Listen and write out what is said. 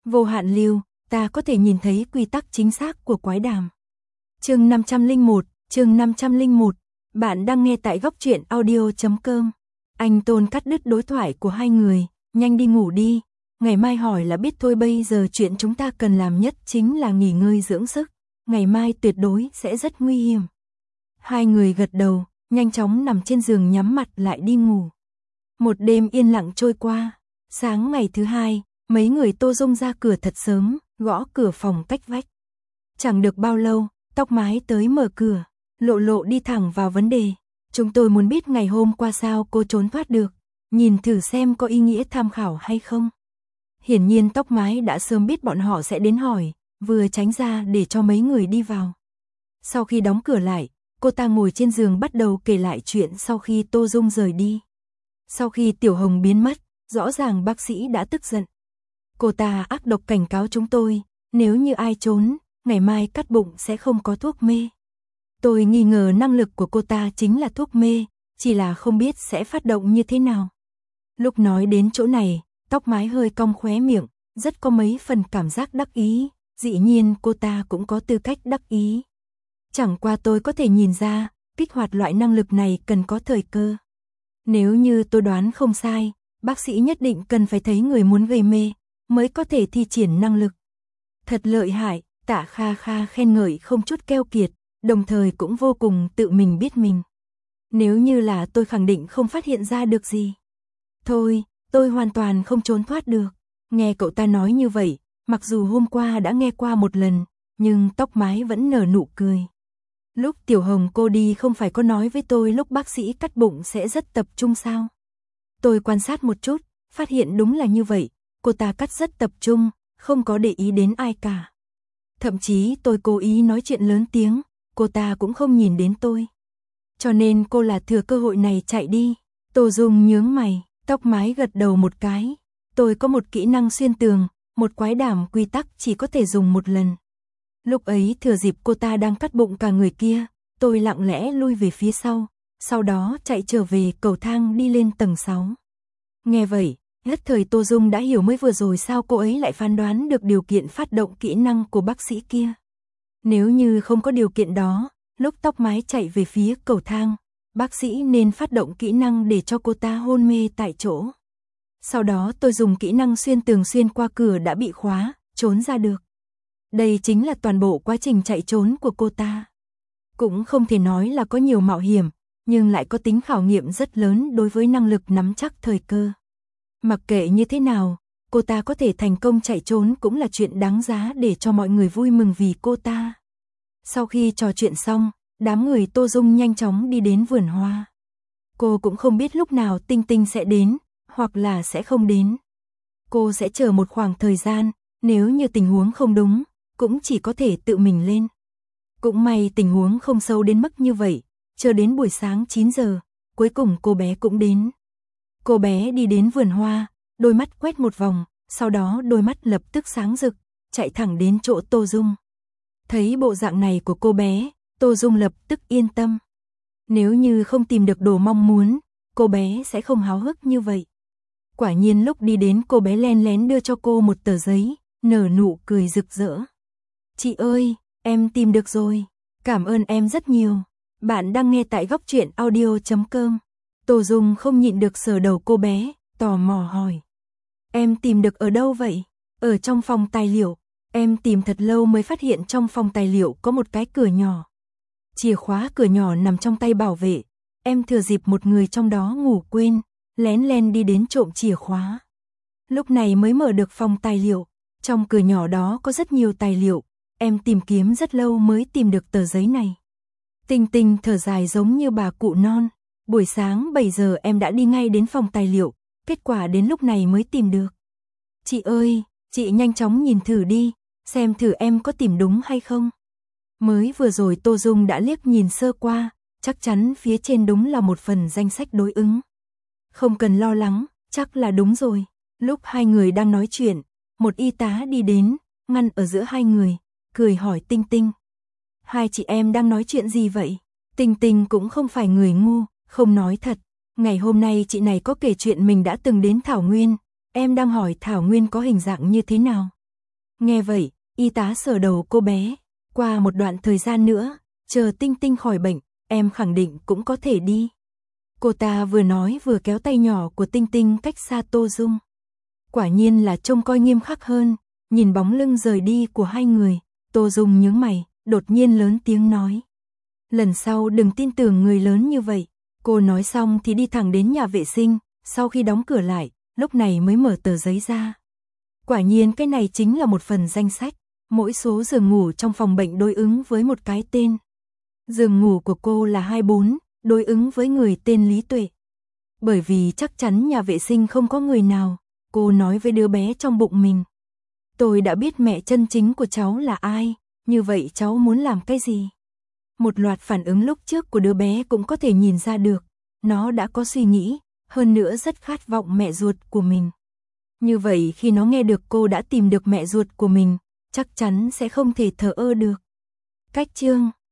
Vô hạn lưu, ta có thể nhìn thấy quy tắc chính xác của quái đàm. Chương 501, bạn đang nghe tại góc truyện audio.com. Anh Tôn cắt đứt đối thoại của hai người, nhanh đi ngủ đi, ngày mai hỏi là biết thôi, bây giờ chuyện chúng ta cần làm nhất chính là nghỉ ngơi dưỡng sức, ngày mai tuyệt đối sẽ rất nguy hiểm. Hai người gật đầu, nhanh chóng nằm trên giường nhắm mặt lại đi ngủ. Một đêm yên lặng trôi qua, sáng ngày thứ hai, mấy người Tô Dung ra cửa thật sớm, gõ cửa phòng cách vách. Chẳng được bao lâu, Tóc Mái tới mở cửa, Lộ Lộ đi thẳng vào vấn đề. Chúng tôi muốn biết ngày hôm qua sao cô trốn thoát được, nhìn thử xem có ý nghĩa tham khảo hay không. Hiển nhiên Tóc Mái đã sớm biết bọn họ sẽ đến hỏi, vừa tránh ra để cho mấy người đi vào. Sau khi đóng cửa lại, cô ta ngồi trên giường bắt đầu kể lại chuyện sau khi Tô Dung rời đi. Sau khi Tiểu Hồng biến mất, rõ ràng bác sĩ đã tức giận. Cô ta ác độc cảnh cáo chúng tôi, nếu như ai trốn, ngày mai cắt bụng sẽ không có thuốc mê. Tôi nghi ngờ năng lực của cô ta chính là thuốc mê, chỉ là không biết sẽ phát động như thế nào. Lúc nói đến chỗ này, Tóc Mái hơi cong khóe miệng, rất có mấy phần cảm giác đắc ý, dĩ nhiên cô ta cũng có tư cách đắc ý. Chẳng qua tôi có thể nhìn ra, kích hoạt loại năng lực này cần có thời cơ. Nếu như tôi đoán không sai, bác sĩ nhất định cần phải thấy người muốn gây mê, mới có thể thi triển năng lực. Thật lợi hại, Tạ Kha Kha khen ngợi không chút keo kiệt, đồng thời cũng vô cùng tự mình biết mình. Nếu như là tôi khẳng định không phát hiện ra được gì. Thôi, tôi hoàn toàn không trốn thoát được. Nghe cậu ta nói như vậy, mặc dù hôm qua đã nghe qua một lần, nhưng Tóc Mái vẫn nở nụ cười. Lúc Tiểu Hồng cô đi không phải có nói với tôi lúc bác sĩ cắt bụng sẽ rất tập trung sao? Tôi quan sát một chút, phát hiện đúng là như vậy, cô ta cắt rất tập trung, không có để ý đến ai cả. Thậm chí tôi cố ý nói chuyện lớn tiếng, cô ta cũng không nhìn đến tôi. Cho nên cô là thừa cơ hội này chạy đi. Tô Dung nhướng mày, Tóc Mái gật đầu một cái. Tôi có một kỹ năng xuyên tường, một quái đàm quy tắc chỉ có thể dùng một lần. Lúc ấy thừa dịp cô ta đang cắt bụng cả người kia, tôi lặng lẽ lui về phía sau đó chạy trở về cầu thang đi lên tầng 6. Nghe vậy, nhất thời Tô Dung đã hiểu mới vừa rồi sao cô ấy lại phán đoán được điều kiện phát động kỹ năng của bác sĩ kia. Nếu như không có điều kiện đó, lúc Tóc Mái chạy về phía cầu thang, bác sĩ nên phát động kỹ năng để cho cô ta hôn mê tại chỗ. Sau đó tôi dùng kỹ năng xuyên tường xuyên qua cửa đã bị khóa, trốn ra được. Đây chính là toàn bộ quá trình chạy trốn của cô ta. Cũng không thể nói là có nhiều mạo hiểm, nhưng lại có tính khảo nghiệm rất lớn đối với năng lực nắm chắc thời cơ. Mặc kệ như thế nào, cô ta có thể thành công chạy trốn cũng là chuyện đáng giá để cho mọi người vui mừng vì cô ta. Sau khi trò chuyện xong, đám người Tô Dung nhanh chóng đi đến vườn hoa. Cô cũng không biết lúc nào Tinh Tinh sẽ đến, hoặc là sẽ không đến. Cô sẽ chờ một khoảng thời gian, nếu như tình huống không đúng, cũng chỉ có thể tự mình lên. Cũng may tình huống không sâu đến mức như vậy, chờ đến buổi sáng 9 giờ, cuối cùng cô bé cũng đến. Cô bé đi đến vườn hoa, đôi mắt quét một vòng, sau đó đôi mắt lập tức sáng rực, chạy thẳng đến chỗ Tô Dung. Thấy bộ dạng này của cô bé, Tô Dung lập tức yên tâm. Nếu như không tìm được đồ mong muốn, cô bé sẽ không háo hức như vậy. Quả nhiên lúc đi đến cô bé len lén đưa cho cô một tờ giấy, nở nụ cười rực rỡ. Chị ơi, em tìm được rồi, cảm ơn em rất nhiều. Bạn đang nghe tại góc truyện audio.com. Tô Dung không nhịn được sờ đầu cô bé, tò mò hỏi. Em tìm được ở đâu vậy? Ở trong phòng tài liệu. Em tìm thật lâu mới phát hiện trong phòng tài liệu có một cái cửa nhỏ. Chìa khóa cửa nhỏ nằm trong tay bảo vệ. Em thừa dịp một người trong đó ngủ quên, lén len đi đến trộm chìa khóa. Lúc này mới mở được phòng tài liệu. Trong cửa nhỏ đó có rất nhiều tài liệu. Em tìm kiếm rất lâu mới tìm được tờ giấy này. Tinh Tinh thở dài giống như bà cụ non. Buổi sáng 7 giờ em đã đi ngay đến phòng tài liệu, kết quả đến lúc này mới tìm được. Chị ơi, chị nhanh chóng nhìn thử đi, xem thử em có tìm đúng hay không. Mới vừa rồi Tô Dung đã liếc nhìn sơ qua, chắc chắn phía trên đúng là một phần danh sách đối ứng. Không cần lo lắng, chắc là đúng rồi. Lúc hai người đang nói chuyện, một y tá đi đến, ngăn ở giữa hai người, cười hỏi Tinh Tinh. Hai chị em đang nói chuyện gì vậy? Tinh Tinh cũng không phải người ngu, không nói thật. Ngày hôm nay chị này có kể chuyện mình đã từng đến Thảo Nguyên, em đang hỏi Thảo Nguyên có hình dạng như thế nào. Nghe vậy, y tá sờ đầu cô bé. Qua một đoạn thời gian nữa, chờ Tinh Tinh khỏi bệnh, em khẳng định cũng có thể đi. Cô ta vừa nói vừa kéo tay nhỏ của Tinh Tinh cách xa Tô Dung. Quả nhiên là trông coi nghiêm khắc hơn, nhìn bóng lưng rời đi của hai người, Tô Dung nhướng mày, đột nhiên lớn tiếng nói. Lần sau đừng tin tưởng người lớn như vậy. Cô nói xong thì đi thẳng đến nhà vệ sinh, sau khi đóng cửa lại, lúc này mới mở tờ giấy ra. Quả nhiên cái này chính là một phần danh sách, mỗi số giường ngủ trong phòng bệnh đối ứng với một cái tên. Giường ngủ của cô là 24, đối ứng với người tên Lý Tuệ. Bởi vì chắc chắn nhà vệ sinh không có người nào, cô nói với đứa bé trong bụng mình. Tôi đã biết mẹ chân chính của cháu là ai, như vậy cháu muốn làm cái gì? Một loạt phản ứng lúc trước của đứa bé cũng có thể nhìn ra được, nó đã có suy nghĩ, hơn nữa rất khát vọng mẹ ruột của mình. Như vậy khi nó nghe được cô đã tìm được mẹ ruột của mình, chắc chắn sẽ không thể thờ ơ được. Cách chương